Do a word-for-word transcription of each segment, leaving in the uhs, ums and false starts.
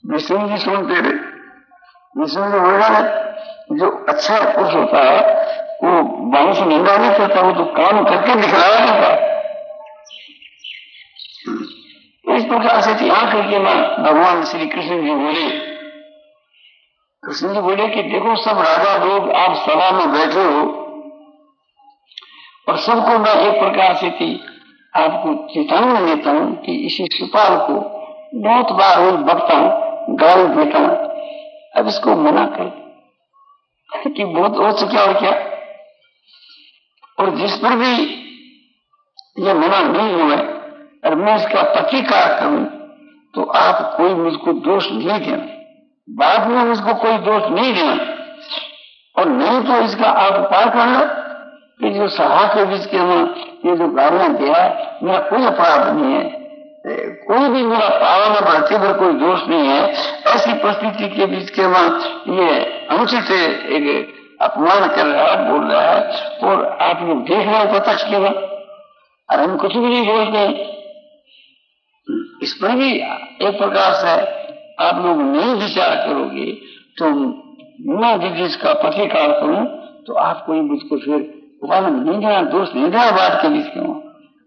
विष्णु जी सुनते रहे। विष्णु जी बोल रहे जो अच्छा पुरुष होता है वो बाहर से निंदा नहीं करता, वो तो काम करके दिखलाया जाता है। इस प्रकार से थी आकर के मां भगवान श्री कृष्ण जी बोले, कृष्ण जी बोले कि देखो सब राजा लोग आप सभा में बैठे हो और सबको मैं एक प्रकार से थी आपको चेतावनी देता हूं कि इसी शिशुपाल को बहुत बार रोज बकता हूं, गाली देता हूं, अब इसको मना कर कि बहुत हो चुका और क्या। और जिस पर भी ये मना नहीं हुआ और मैं इसका प्रतिकार करूं तो आप कोई मुझको दोष नहीं देना, बाद में मुझको कोई दोष नहीं देना, और नहीं तो इसका आप उपाय करना कि जो सभा के बीच के में ये जो गालियां दिया मेरा कोई अपराध नहीं है, कोई भी मेरा पावन बढ़ती पर कोई दोष नहीं है, ऐसी परिस्थिति के बीच के में ये अनुचित एक अपमान कर रहा है, बोल रहा है, और आप लोग देख रहे हो प्रत्यक्ष के बाद, और हम कुछ भी नहीं बोलते। इस पर भी एक प्रकार से आप लोग नहीं विचार करोगे तो मैं यदि इसका प्रतिकार करूं तो आपको ही मुझको फिर उपाय नहीं देना, दोष नहीं देना बात के बीच में।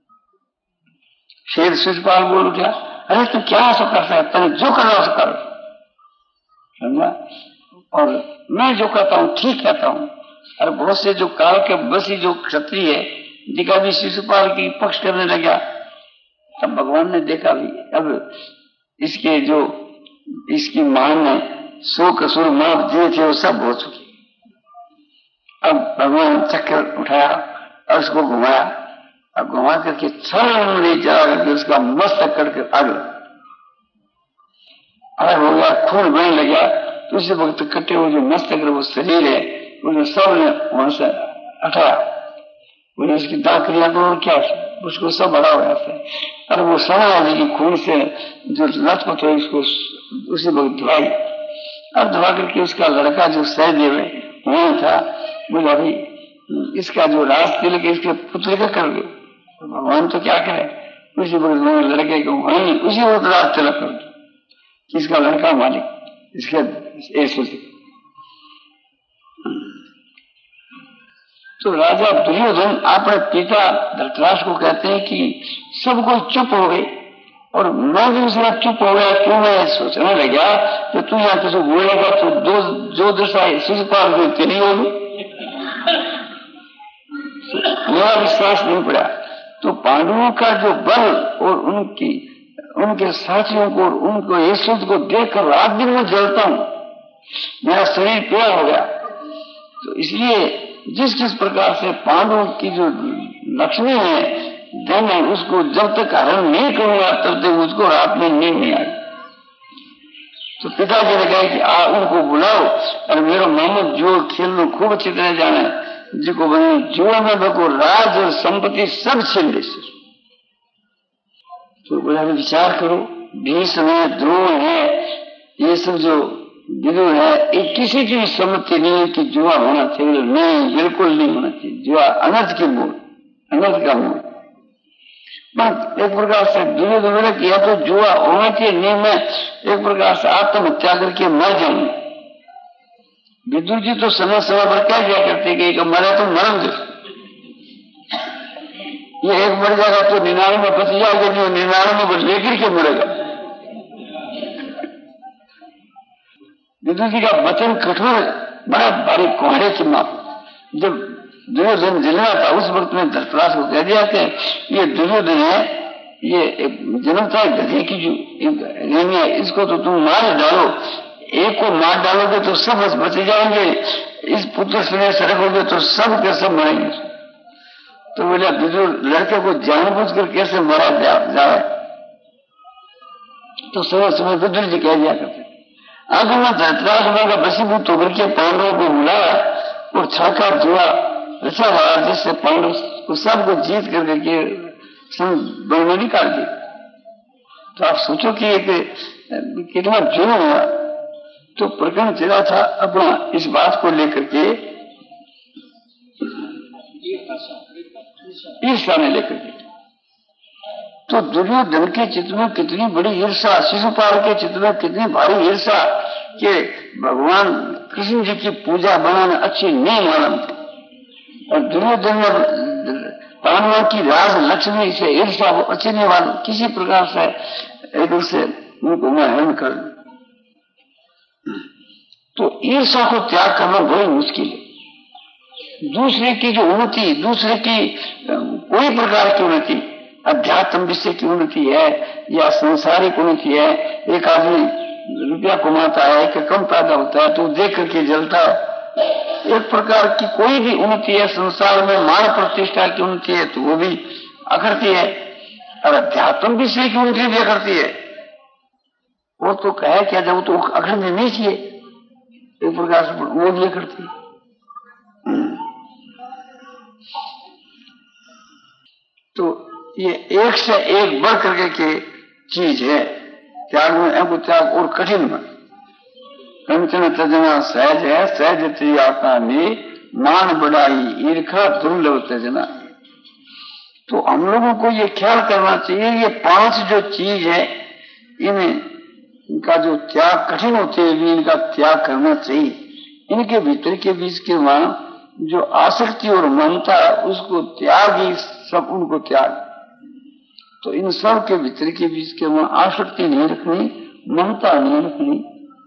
शेर शिशुपाल बोल उठा, अरे तू क्या ऐसा कर सकता है, जो करना उसे कर, समझा, और मैं जो कहता हूं ठीक कहता हूं। और बहुत से जो काल के बसी जो क्षत्रिय है दिखा भी शिशुपाल की पक्ष करने लगा, तब भगवान ने देखा भी अब इसके जो इसकी मां ने सो कसूर माफ दिए थे वो सब हो चुके। अब भगवान चक्कर उठाया और उसको घुमाया, अब घुमा करके छल ले जा करके उसका मस्तक करके आग अलग हो गया, खून बहने लगा। तो उसी वक्त कटे हुए जो मस्तक वो शरीर है उन्हें सब ने वहां से हटाया, उन्हें उसकी दाखिलियां को क्या उसको सब बड़ा हो जाता है, और वो सना वाले की खून से जो लथपथ हो उसको उसी वक्त धुलाई, और धुआ करके उसका लड़का जो सहदेव है वहां था, बोला भाई इसका जो राज तिलक इसके पुत्र का कर दो। भगवान तो क्या करे, उसी वक्त लड़के को वहीं उसी वक्त राज तिलक कर दो, किसका लड़का मालिक इसके ऐसे। तो राजा दुर्योधन अपने पिता धृतराष्ट्र को कहते हैं कि सब कोई चुप हो गए और मैं भी उसमें चुप हो गया, क्यों मैं सोचने लगा कि तू यहाँ किसी बोलेगा तो दो जो दशा शिशुपाल को तेरी होगी, मेरा विश्वास नहीं पड़ा। तो पांडवों का जो बल और उनकी उनके साथियों को और उनको यशोद को देखकर रात दिन में जलता हूं, मेरा शरीर पीड़ा हो गया। तो इसलिए जिस किस प्रकार से पांडवों की जो लक्ष्मी है धन है उसको जब तक हरण नहीं करूंगा तब तक मुझको रात में नींद नहीं आई। तो पिताजी ने कहा कि आ उनको बुलाओ और मेरा मोहम्मद जो खेल में खूब अच्छी तरह जाना है, जिसको बने जुआ में बको राज और संपत्ति सब छीन ले। तो बोला विचार करो, भीष्म है, द्रोण है, ये सब जो विदुर है, एक किसी की सम्मति नहीं है कि जुआ होना चाहिए, नहीं बिल्कुल नहीं होना चाहिए। जुआ अनर्थ की मूल, अनर्थ का मूल। एक प्रकार से दुर्योधन किया तो जुआ होना चाहिए, नहीं मैं एक प्रकार से आत्महत्या करके मर जाऊंगा। विदुर जी तो समय समय पर क्या किया करते कि मरे तो मरण दे, ये एक मर जाएगा तो निन्यानवे में बच जाएगा, नहीं निन्यानवे में लेकर के मरेगा। विदुर जी का वचन कठोर बड़ा भारी कोहरे की माप। जब दुर्योधन जन्मा था उस वक्त में धृतराष्ट्र को कह दिया कि ये दुर्योधन है, ये जन्मता है गधे की जो रेमी है, इसको तो तुम मार डालो, एक को मार डालोगे तो सब बच जाएंगे, इस पुत्र से सड़क होगे तो सब के सब मरेंगे। तो बोला विदुर लड़के को जानबूझकर कैसे मारा जाए, तो समय समय विदुर जी कह दिया करते। आगे में धृतराष्ट्र का वशीभूत होकर के पांडवों को बुलाया और छाका जुआ रचा हुआ, जिससे पांडव को सबको जीत करके बन निकाल दी। तो आप सोचो कि एक कितना जुर्म हुआ। तो प्रकरण चला था अपना इस बात को लेकर के ईर्ष्या में लेकर के, तो दुर्योधन के चित्त में कितनी बड़ी ईर्षा, शिशुपाल के चित्त में कितनी भारी ईर्षा कि भगवान कृष्ण जी की पूजा बनाना अच्छी नहीं मालूम थी। और दुर्योधन पांडवों की राज लक्ष्मी से ईर्षा वो अच्छी नहीं मालूम, किसी प्रकार से एक दूसरे उनको मैं हरण कर। तो ईर्षा को त्याग करना बड़ी मुश्किल है। दूसरे की जो उन्नति, दूसरे की कोई प्रकार की उन्नति, अध्यात्म विषय की उन्नति है या संसारिक उन्नति है, एक आदमी रुपया कमाता है कि कम पैदा होता है तो देख करके जलता है, एक प्रकार की कोई भी उन्नति है संसार में, मान प्रतिष्ठा की उन्नति है तो वो भी अखरती है, और अध्यात्म विषय की उन्नति भी अखरती है। वो तो कहे क्या, जब तो अखरनी नहीं चाहिए, एक प्रकार से वो भी अखरती है। तो ये एक से एक बढ़ करके के चीज है। त्याग में एगो त्याग और कठिन में कंचन तजना सहज है, सहज आता में मान बढ़ाई ईर्खा दुर्लभ तजना। तो हम लोगों को ये ख्याल करना चाहिए, ये पांच जो चीज है इन्हें, इनका जो त्याग कठिन होते हुए भी इनका त्याग करना चाहिए। इनके भीतर के बीच के वहां जो आसक्ति और ममता, उसको त्याग ही सब, उनको त्याग। तो इन सब के भीतर के बीच के वहां आसक्ति नहीं रखनी, ममता नहीं रखनी।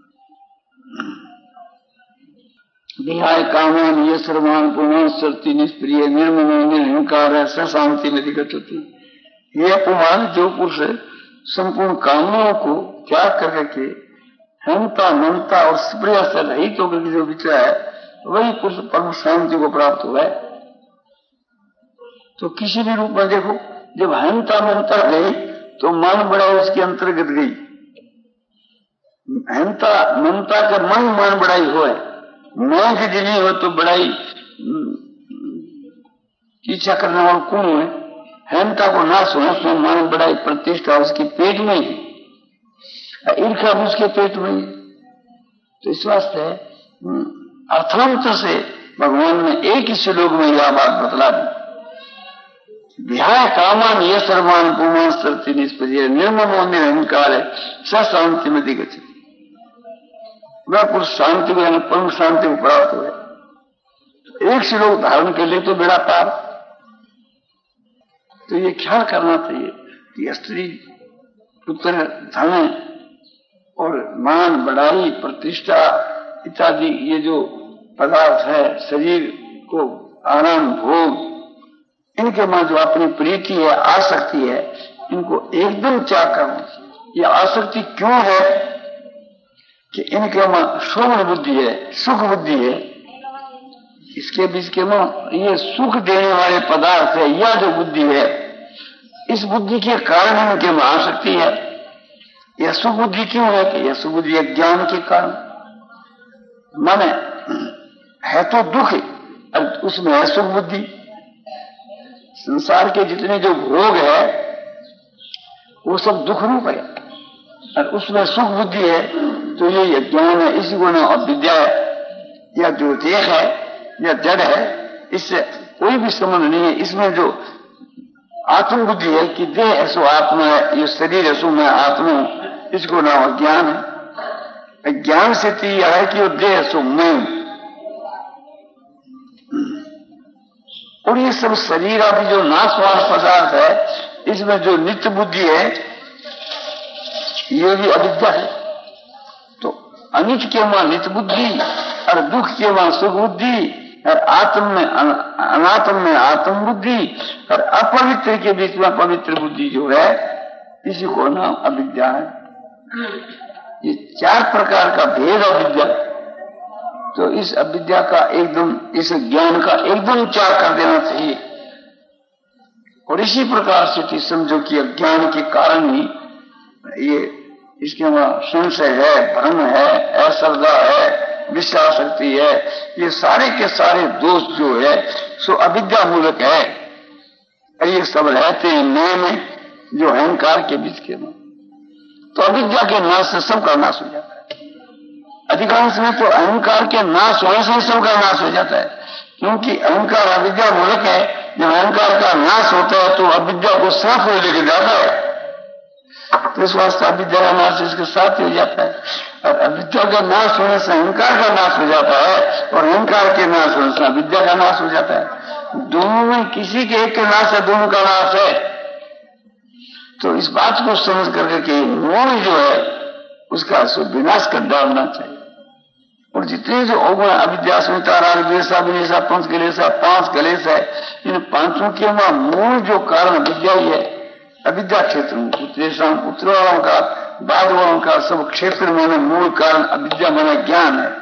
विहाय कामान ये सर्वान पुमान सरती निष्प्रिय निर्मम निरहंकार है शांति में दिक्कत होती। ये पुमान जो पुरुष संपूर्ण कामनाओं को त्याग कर के हंता ममता और स्प्रिय से रहित होकर जो विचरा है, वही पुरुष परम शांति को प्राप्त हुआ है। तो किसी भी रूप में देखो, जब हंता ममता गई तो मान बड़ा उसके अंतर्गत गई। हंता ममता का मन मान बड़ाई हो, मैं की जिनी हो तो बड़ाई इच्छा करने वाला कौन है? हंता को नाश होना, तो मान बड़ाई प्रतिष्ठा उसके पेट में ही, ईर्षा उसके पेट में ही। तो इस वास्ते अर्थांत से भगवान ने एक ही श्लोक में यह बात बतला दी। विहाय कामान ये सर्वान पुमान सरती निष्प्रिय निर्ममो निरहंकार है शांति में दिगत। वह पुरुष शांति को, परम शांति को प्राप्त हुए। तो एक श्लोक धारण के लिए तो बेड़ा पार। तो ये ख्याल करना चाहिए कि स्त्री पुत्र धन और मान बढ़ाई प्रतिष्ठा इत्यादि ये जो पदार्थ है, शरीर को आराम भोग, इनके में जो अपनी प्रीति है, आसक्ति है, इनको एकदम त्याग करना चाहिए। ये आसक्ति क्यों है कि इनके में श्रवण बुद्धि है, सुख बुद्धि है, इसके बीच के में ये सुख देने वाले पदार्थ है, यह जो बुद्धि है, इस बुद्धि के कारण इनके में आसक्ति है। यह सुख बुद्धि क्यों है कि यह सुख बुद्धि ज्ञान के कारण। माने है तो दुख, उसमें है सुख बुद्धि। संसार के जितने जो भोग है वो सब दुख रूप है, और उसमें सुख बुद्धि है, तो ये ज्ञान है। इसी को ना अविद्या है या जो देह है या जड़ है, इससे कोई भी संबंध नहीं है। इसमें जो आत्म बुद्धि है कि देह ऐसो आत्मा है, ये शरीर ऐसो मैं आत्मा हूं, इसको ना ज्ञान है। ज्ञान से तो यह है कि वो देह ऐसो मैं। और ये सब शरीर आदि जो नाशवान पदार्थ है, इसमें जो नित्य बुद्धि है ये भी अविद्या है। तो अनित के वहां नित्य बुद्धि और दुख के वहां सुख बुद्धि, और आत्म में अनात्म में आत्म बुद्धि, और अपवित्र के बीच में पवित्र बुद्धि जो है, इसी को नाम अविद्या है। ये चार प्रकार का भेद अविद्या। तो इस अविद्या का एकदम, इस ज्ञान का एकदम त्याग कर देना चाहिए। और इसी प्रकार से समझो कि अज्ञान के कारण ही ये इसके वहां संशय है, भ्रम है, अश्रद्धा है, विश्वासक्ति है, ये सारे के सारे दोष जो है सो अविद्या मूलक है। और ये सब रहते हैं मैं में, जो अहंकार के बीच के में। तो अविद्या के नाश से सबका नाश हो जाता है। अधिकांश में तो अहंकार के नाश होने से सबका नाश हो जाता है, क्योंकि अहंकार अविद्या मूलक है। जब अहंकार का नाश होता है तो अविद्या को साथ में लेके जाता है, तो इस वास्ते अविद्या का नाश इसके साथ ही हो जाता है। और अविद्या का नाश होने से अहंकार का नाश हो जाता है, और अहंकार के नाश होने से अविद्या का नाश हो जाता है। दोनों में किसी के एक के नाश है, दोनों का नाश है। तो इस बात को समझ करके कि मूल जो है उसका विनाश कर डालना चाहिए। और जितने जो अवगुण अविद्या अस्मिता राग द्वेष अभिनिशा पंच क्लेश है, पांच क्लेश है, इन पांचों के मूल जो कारण अविद्या ही है। अविद्या क्षेत्र में उत्तर वालों का बाद वालों का सब क्षेत्र में मूल कारण अविद्या माना ज्ञान है।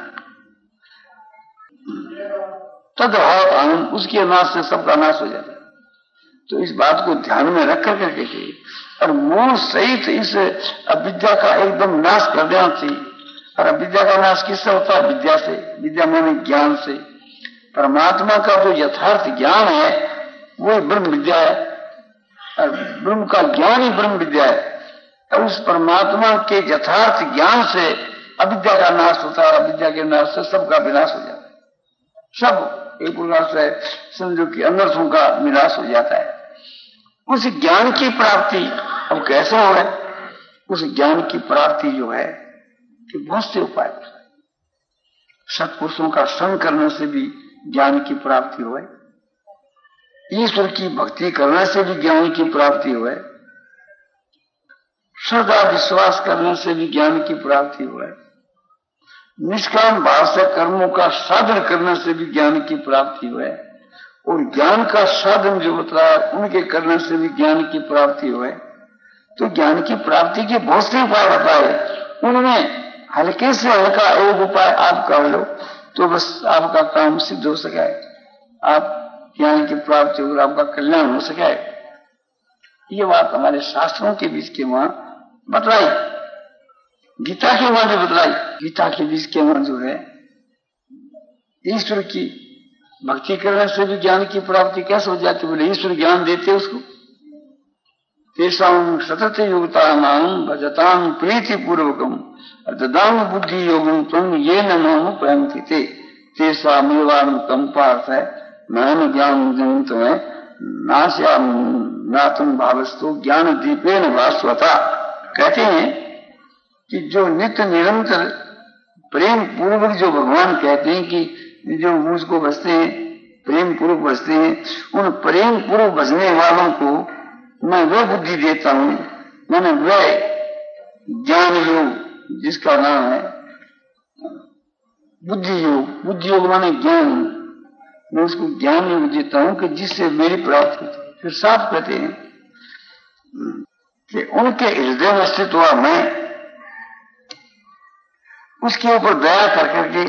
तद भाव आनंद, उसके नाश से सबका नाश हो जाता है। तो इस बात को ध्यान में रख कर करके चाहिए और मूल सहित इस अविद्या का एकदम नाश कर देना चाहिए। और अविद्या का नाश किससे होता है? विद्या से। विद्या माने ज्ञान से। परमात्मा का जो यथार्थ ज्ञान है वो ब्रह्म विद्या है, और ब्रह्म का ज्ञान ही ब्रह्म विद्या है। और उस परमात्मा के यथार्थ ज्ञान से अविद्या का नाश होता है, अविद्या के नाश से सबका विनाश हो जाता है। सब एक प्रकार से समझो कि अनर्थों का विनाश हो जाता है। उस ज्ञान की प्राप्ति अब कैसे हो है? उस ज्ञान की प्राप्ति जो है कि बहुत से उपाय, सत्पुरुषों का संग करने से भी ज्ञान की प्राप्ति हो, ईश्वर की भक्ति करने से भी ज्ञान की प्राप्ति हो, श्रद्धा विश्वास करने से भी ज्ञान की प्राप्ति हो, निष्काम भाव से कर्मों का साधन करने से भी ज्ञान की प्राप्ति हो, और ज्ञान का साधन जो बताया उनके करने से भी ज्ञान की प्राप्ति हो। तो ज्ञान की प्राप्ति के बहुत से उपाय बताए, उनमें हल्के से हल्का एक उपाय आप कर लो तो बस आपका काम सिद्ध हो सके, आप ज्ञान की प्राप्ति और आपका कल्याण हो सके। ये बात हमारे शास्त्रों के बीच के वहां बतलाई, गीता के वहां जो बतलाई। गीता के बीच के वहां जो है ईश्वर की भक्ति करने से भी ज्ञान की प्राप्ति कैसे हो जाती? बोले ईश्वर ज्ञान देते उसको। तेषां सतत योगता नाम भजतां प्रीति पूर्वकम ददाम बुद्धि योगम तुम ये नाम प्रयंति थे तेषा मेवान कंपार्थ है नाम ज्ञान जनित है नाश्या नातम भावस्तु ज्ञान दीपेन भास्वता। कहते हैं कि जो नित्य निरंतर प्रेम पूर्वक जो भगवान कहते हैं कि जो मुझको बसते हैं प्रेम पूर्वक बसते हैं, उन प्रेम पूर्वक बसने वालों को मैं वह बुद्धि देता हूं, मैंने वह ज्ञान योग जिसका नाम है बुद्धि योग। बुद्धि योग माने ज्ञान, मैं उसको ज्ञान योग देता हूं कि जिससे मेरी प्राप्ति होती है। फिर साफ कहते हैं कि उनके हृदय में स्थित हुआ मैं उसके ऊपर दया कर करके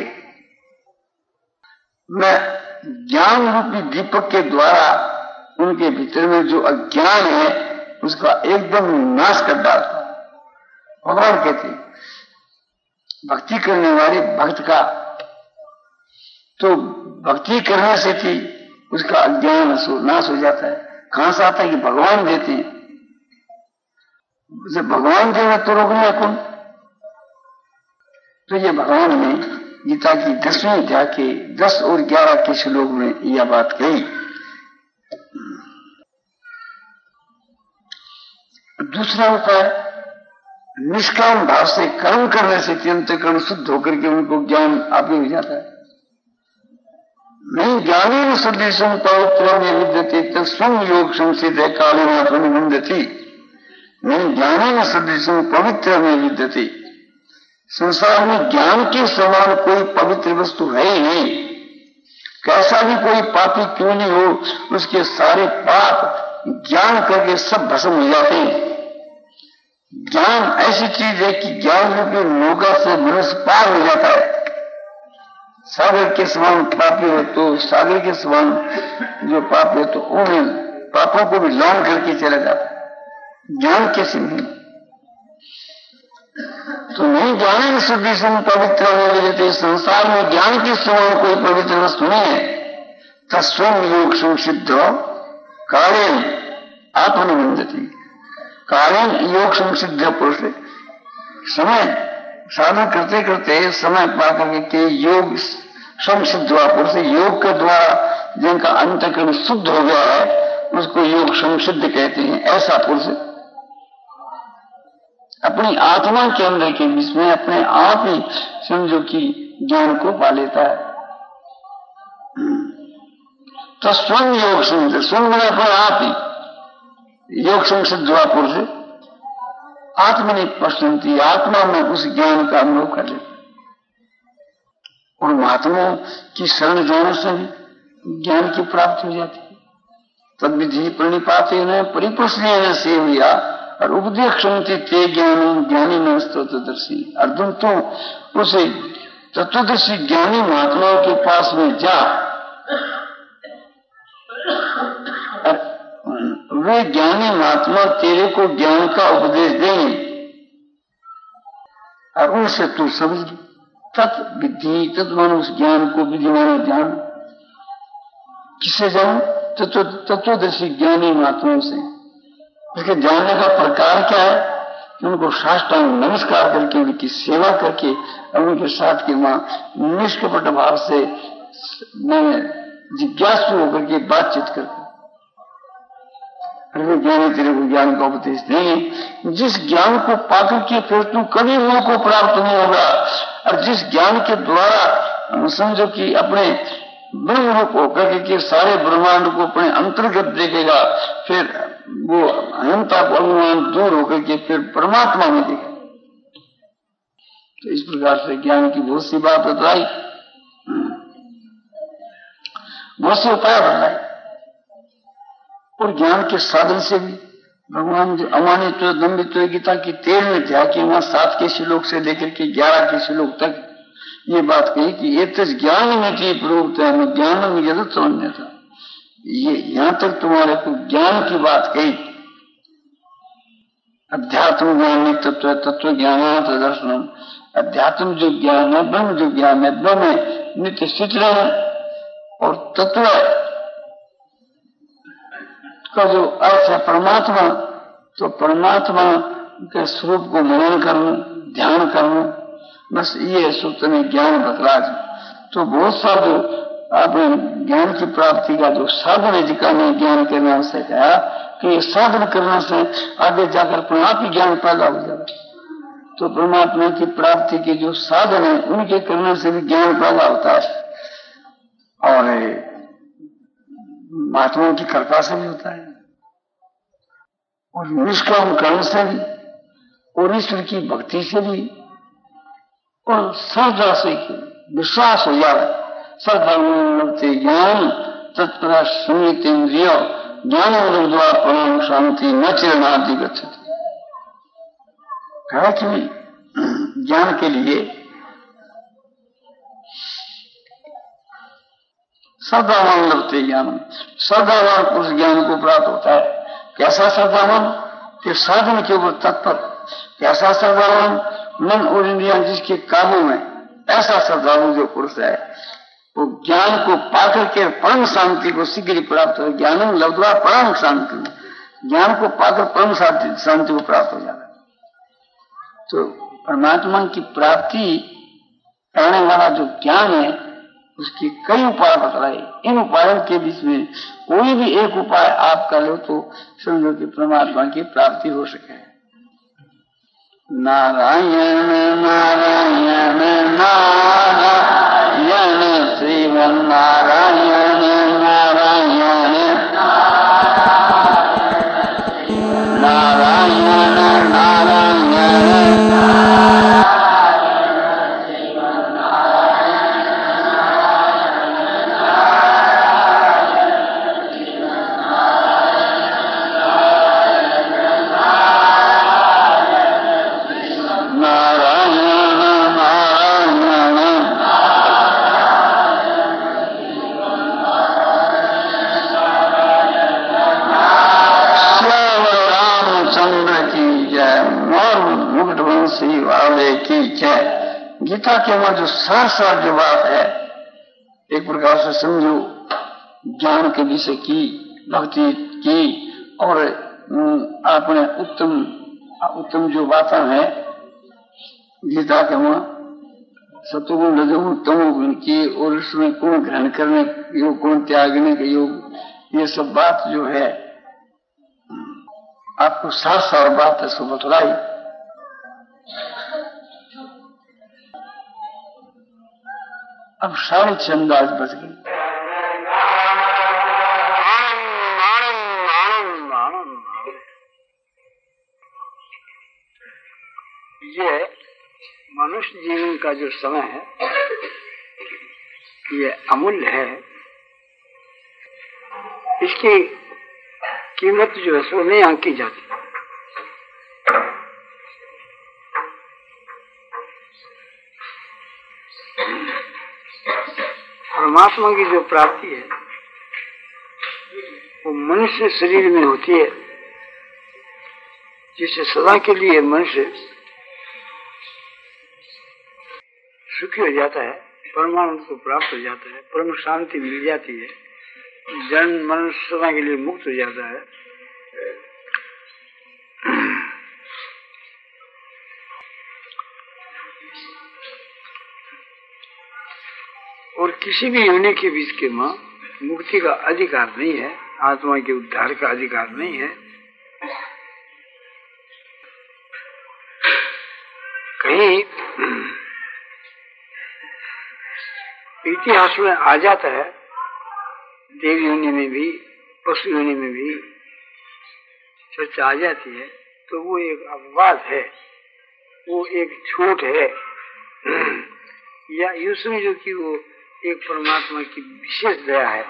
मैं ज्ञान रूपी दीपक के द्वारा उनके भीतर में जो अज्ञान है उसका एकदम नाश कर डालता हूं। भगवान कहते भक्ति करने वाले भक्त का तो भक्ति करने से थी उसका अज्ञान नाश हो जाता है। कहां से आता है? कि भगवान देते हैं। जब भगवान देना तो रोकना कौन? तो ये भगवान ने गीता की दसवीं अध्याय के दस और ग्यारह के श्लोक में यह बात कही। दूसरा उपाय निष्काम भाव से कर्म करने से अंतःकरण शुद्ध होकर के उनको ज्ञान आप हो जाता है। नहीं ज्ञान सदृशम पवित्र में विद्यते तस्वं योग संसिद्ध कालेन प्रतिबंधति। नहीं ज्ञान सदृशम पवित्र में विद्यते। संसार में ज्ञान के समान कोई पवित्र वस्तु है ही नहीं। कैसा भी कोई पापी क्यों नहीं हो, उसके सारे पाप ज्ञान करके सब भस्म हो जाते हैं। ज्ञान ऐसी चीज है कि ज्ञान रूपी नौका से मनुष्य पार हो जाता है। सागर के समान पापी हो तो सागर के समान जो पाप है तो उन पापों को भी लान करके चला जाता है। ज्ञान कैसे नहीं? तो नहीं ज्ञान शुद्धि से पवित्र हो जाते। संसार में ज्ञान के समान कोई पवित्र वस्तु नहीं है। तस्वं योग संसिद्ध कालेन आत्मनिबंधति। कालेन योग संसिद्ध पुरुष समय साधन करते करते समय पा करके योग संसिद्ध हुआ पुरुष योग के द्वारा जिनका अंतःकरण शुद्ध हो गया है, उसको योग संसिद्ध कहते हैं। ऐसा पुरुष अपनी आत्मा के अंदर के बीच में अपने आप ही समझो कि ज्ञान को पा लेता है। तो स्वयं योग संसिद्ध, स्वयं अपने आप ही योग संसिद्ध हुआ पुरुष आत्मनि पश्यन्ति, आत्मा में उस ज्ञान का अनुभव कर लेता। और महात्माओं की शरण जाने से भी ज्ञान की प्राप्ति हो जाती है। तद विधि प्रणिपाते न परिप्रश्न से हुआ और उपदेक्षन्ति ते ज्ञान ज्ञानी न तत्वदर्शी। अर्जुन तो उसे तत्वदर्शी ज्ञानी महात्माओं के पास में जा, वे ज्ञानी महात्मा तेरे को ज्ञान का उपदेश देंगे और उनसे तू समझ तत् विधि, तत् मानो उस ज्ञान को विधि मानो ज्ञान। किससे जान? तत्व तत्वदर्शी ज्ञानी महात्माओं से। उसके जानने का प्रकार क्या है? उनको साष्टांग नमस्कार करके उनकी सेवा करके और उनके साथ के वहां निष्कपट भाव से जिज्ञासु होकर के बातचीत करके ज्ञानी तेरे को ज्ञान का उपदेश देंगे। जिस ज्ञान को पाकर के फिर तू कभी मोह को प्राप्त नहीं होगा और जिस ज्ञान के द्वारा समझो कि अपने ब्रह्म रूप होकर के सारे ब्रह्मांड को अपने अंतर्गत देखेगा, फिर वो अनंता को अनुमान दूर होकर के फिर परमात्मा में देखेगा। तो इस प्रकार से ज्ञान की बहुत सी बात बताई, बहुत से उपाय बताए। और ज्ञान के साधन से भी भगवान जो अमानित दंबित गीता की तेरहवें अध्याय के वहां सात के श्लोक से लेकर के ग्यारह के श्लोक तक ये बात कही कि ये तो ज्ञान में थी प्रोक्त है, मैं ज्ञान में जरूर समझने था। ये यहां तक तुम्हारे को ज्ञान की बात कही। अध्यात्म ज्ञान तत्व तत्व ज्ञान दर्शन, अध्यात्म जो ज्ञान है, ब्रह्म जो ज्ञान है, ब्रह्म नित्य स्थित है और तत्व का जो अर्थ है परमात्मा, तो परमात्मा के स्वरूप को मनन करना, ध्यान करना, बस ये सूत्र में ज्ञान बतला। तो बहुत सा जो आपने ज्ञान की प्राप्ति का जो साधन है, जिसका मैं ज्ञान के नाम से कहा कि ये साधन करने से आगे जाकर अपने आप ही ज्ञान पैदा हो जाएगा। तो परमात्मा की प्राप्ति के जो साधन है उनके करने से भी ज्ञान पैदा होता है और महात्माओं की कृपा से भी होता है और निष्काम कर्म से भी और ईश्वर की भक्ति से भी और श्रद्धा से विश्वास हो जाए। श्रद्धा ज्ञान तत्पर संयत इंद्रिय ज्ञान द्वारा परम शांति न चिरनादि गच्छति। कहा कि ज्ञान के लिए श्रद्धावान लगते ज्ञान, श्रद्धावान पुरुष ज्ञान को प्राप्त होता है। कैसा श्रद्धावान? कि साधन के ऊपर तत्पर। कैसा श्रद्धावान? मन और इंद्रिया जिसके काबू में, ऐसा श्रद्धालु जो पुरुष है वो ज्ञान को पाकर के परम शांति को शीघ्र प्राप्त हो। ज्ञान लब्ध्वा परम शांति, ज्ञान को पाकर परम शांति को प्राप्त हो जाता है। तो परमात्मा की प्राप्ति करने वाला जो ज्ञान है उसके कई उपाय बतलाए। इन उपायों के बीच में कोई भी एक उपाय आप कर लो तो समझो कि परमात्मा की प्राप्ति हो सके। नारायण नारायण नारायण श्रीमन नारायण नारायण नारायण नारायण गीता के वहां जो सार सार जो बात है एक प्रकार से समझो ज्ञान के विषय की, भक्ति की और आपने उत्तम उत्तम जो बातें हैं गीता के वहां सतुगुण रजोगुण तमोगुण की, और इसमें कौन ग्रहण करने योग, कौन त्यागने का योग, ये सब बात जो है आपको साफ साफ बात इसको बतलाई। अब साढ़े चंद आज बज गई। ये मनुष्य जीवन का जो समय है ये अमूल्य है। इसकी कीमत जो है सो नहीं आंकी जाती। परमात्मा की जो प्राप्ति है वो मनुष्य शरीर में होती है, जिससे सदा के लिए मनुष्य सुखी हो जाता है, परमानंद को प्राप्त हो जाता है, परम शांति मिल जाती है, जन्म मरण सदा के लिए मुक्त हो जाता है। और किसी भी योनि के बीच के मां मुक्ति का अधिकार नहीं है, आत्मा के उद्धार का अधिकार नहीं है। कहीं इतिहास में आ जाता है, देव योनि में भी पशु योनि में भी चर्चा आ जाती है, तो वो एक अपवाद है, वो एक छूट है, या यूं समझो कि वो एक परमात्मा की विशेष दया है।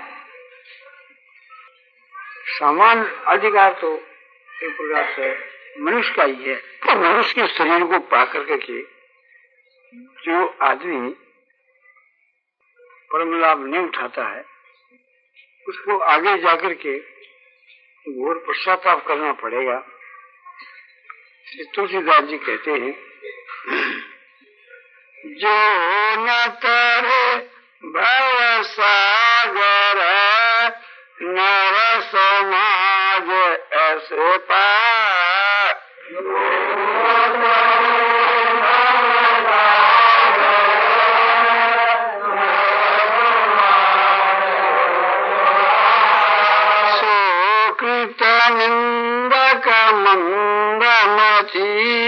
समान अधिकार तो एक प्रकार से मनुष्य का ही है। तो मनुष्य के शरीर को पाकर के जो आदमी परम लाभ नहीं उठाता है, उसको आगे जाकर के घोर पश्चाताप करना पड़ेगा। तुलसीदास जी कहते हैं, जो न तरे भव सागर नर समाज ऐसे पार, सुकृत निंदक मंदमती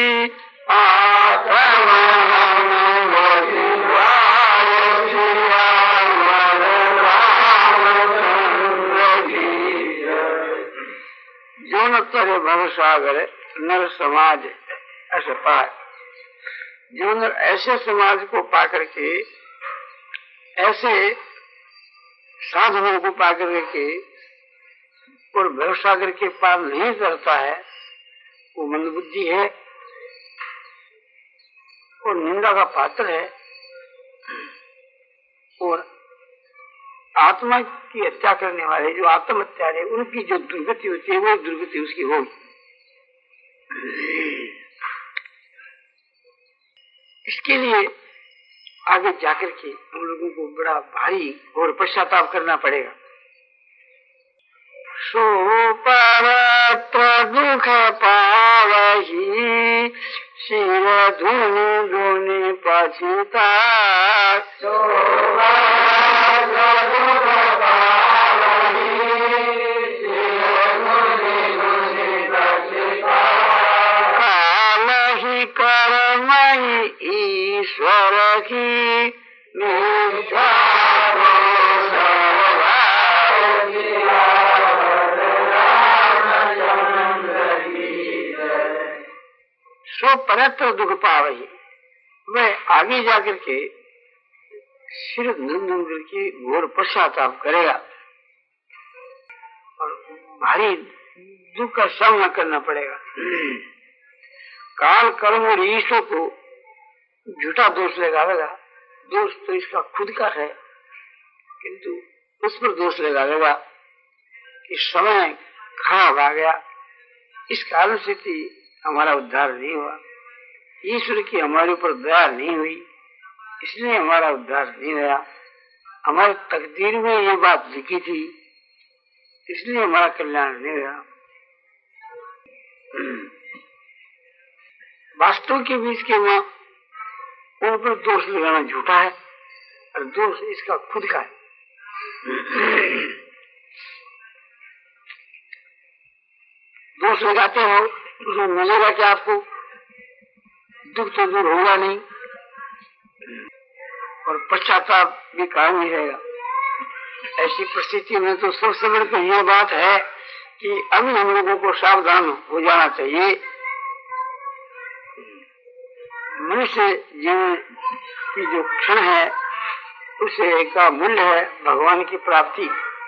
तेरे भवसागर नर समाज ऐसे पार। जो नर ऐसे समाज को पाकर के, ऐसे साधनों को पाकर के और भवसागर के पार नहीं करता है, वो मंदबुद्धि है और निंदा का पात्र है, और आत्मा की हत्या करने वाले जो आत्महत्यारे है, उनकी जो दुर्गति होती है वो दुर्गति उसकी होगी। इसके लिए आगे जाकर के हम लोगों को बड़ा भारी और पश्चाताप करना पड़ेगा। सो पर दुख पावही शिव धुनि धुनि पछिता, ईश्वर की सो परत्र दुख पावही, वह आगे जाकर के सिर नंदन करके घोर पश्चाताप करेगा और भारी दुख का सामना करना पड़ेगा। काल कर्म और ईश्वर को झूठा दोष लगावेगा। दोष तो इसका खुद का है, किंतु उस पर दोष लगावेगा कि समय खराब आ गया, इस कारण से हमारा उद्धार नहीं हुआ, ईश्वर की हमारे ऊपर दया नहीं हुई, इसलिए हमारा उद्धार नहीं हुआ, हमारी तकदीर में ये बात लिखी थी, इसलिए हमारा कल्याण नहीं हुआ। वास्तव के बीच के वहां उन पर दोष लगाना झूठा है और दोष इसका खुद का है। दोष लगाते हो उसमें मिलेगा क्या आपको? दुख तो दूर होगा नहीं और पश्चाताप भी कायम नहीं रहेगा। ऐसी परिस्थिति में तो सबसे बड़ी तो ये बात है कि अभी हम लोगों को सावधान हो जाना चाहिए। मनुष्य जीवन की जो क्षण है उसे का मूल्य है भगवान की प्राप्ति,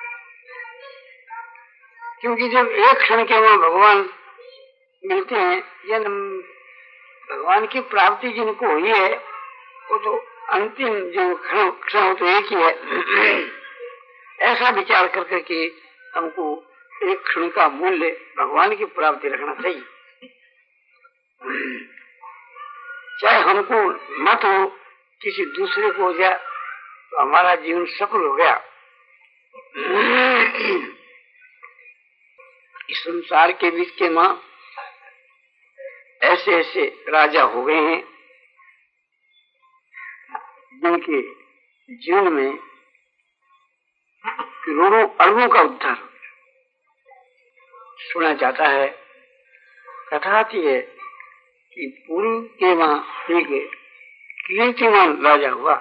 क्योंकि जब एक क्षण के वहां भगवान मिलते हैं या भगवान की प्राप्ति जिनको हुई है वो तो अंतिम जो क्षण हो तो एक ही है। ऐसा विचार कर करके हमको एक क्षण का मूल्य भगवान की प्राप्ति रखना चाहिए। चाहे हमको मत हो किसी दूसरे को हो जाए तो हमारा जीवन सफल हो गया। इस संसार के बीच के मां ऐसे ऐसे राजा हो गए हैं जिनके जीवन में करोड़ों अरबों का उद्धार हो गया। सुना जाता है, कथा आती है कि पूर्व के वहां एक कीर्तिमान राजा हुआ।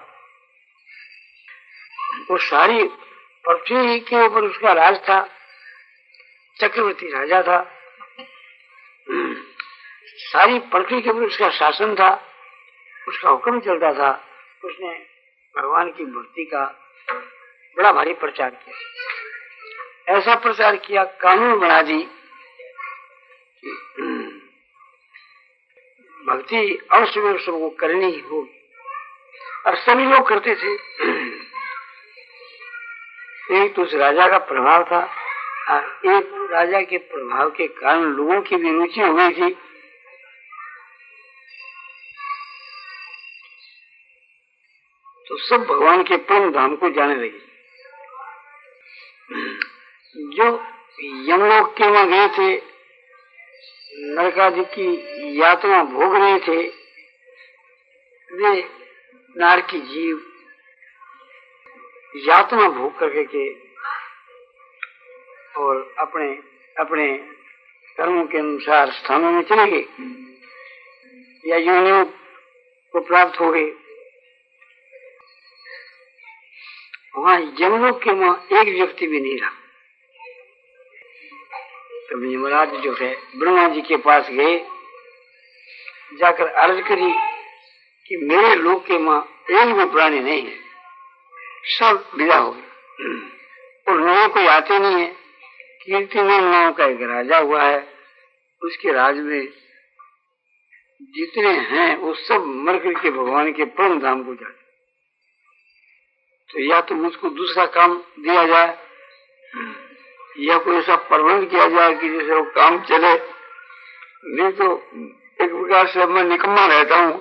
वो सारी पृथ्वी के ऊपर उसका राज था, चक्रवर्ती राजा था, सारी पृथ्वी के ऊपर उसका शासन था, उसका हुक्म चलता था। उसने भगवान की भक्ति का बड़ा भारी प्रचार किया, ऐसा प्रचार किया, कानून बना दी भक्ति अवश्य में सबको करनी ही होगी और सभी लोग करते थे। एक तो उस राजा का प्रभाव था और एक राजा के प्रभाव के कारण लोगों की भी रुचि हो गई थी। तो सब भगवान के परम धाम को जाने लगे। जो यमलोक के वहां गए थे, नरकादि की यातना भोग रहे थे, वे नारकी जीव यातना भोग करके के और अपने अपने कर्मों के अनुसार स्थानों में चले गए या योनियों को प्राप्त हो गए। वहां यमलोक के वहां एक व्यक्ति भी नहीं रहा। तब यमराज जो है ब्रह्मा जी के पास गए, जाकर अर्ज करी कि मेरे लोक के वहां एक भी प्राणी नहीं है, सब विदा हो गए और नए कोई आते नहीं है। कीर्तिमान नाम का एक राजा हुआ है, उसके राज में जितने हैं वो सब मर करके भगवान के परम धाम को जाते। तो या तो मुझको दूसरा काम दिया जाए या कोई ऐसा प्रबंध किया जाए कि जैसे वो काम चले, नहीं तो एक प्रकार से मैं निकम्मा रहता हूँ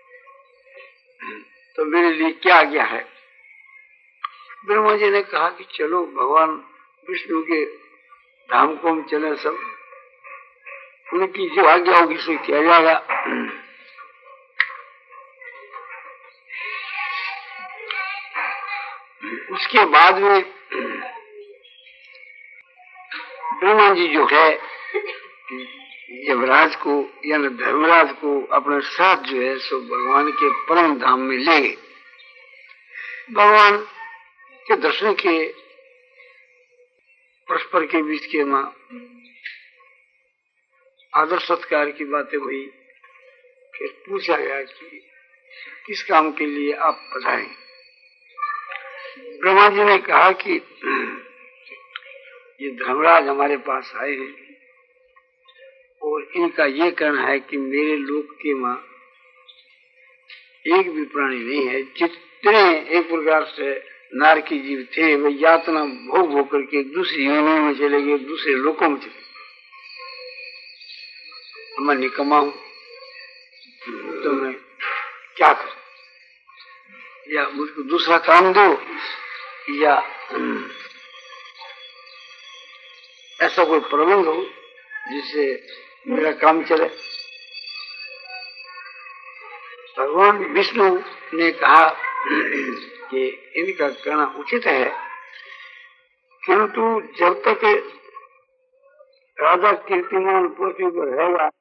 तो मेरे लिए क्या आज्ञा है। ब्रह्मा जी ने कहा कि चलो भगवान विष्णु के धाम को हम चले, सब उनकी जो आज्ञा होगी उसे किया जाएगा। उसके बाद में ब्रह्मा जी जो है यमराज को या धर्मराज को अपने साथ जो है सो भगवान के परम धाम में ले गए। भगवान के दर्शन के परस्पर के बीच के मां आदर सत्कार की बातें हुई। फिर पूछा गया कि किस काम के लिए आप पधारे। ब्रह्मा जी ने कहा कि ये धर्मराज हमारे पास आए हैं और इनका ये कहना है कि मेरे लोक के मां एक भी प्राणी नहीं है। जितने एक प्रकार से नारकी जीव थे वे यातना भोग भोग करके दूसरी योनियों में चले गए, दूसरे लोकों में चले गए। मैं निकम्मा हूं तो मैं क्या करूं, या मुझको दूसरा काम दो या ऐसा कोई प्रबंध हो जिससे मेरा काम चले। भगवान विष्णु ने कहा कि इनका कहना उचित है, किंतु जब तक राजा कीर्तिमान पृथ्वी पर रहेगा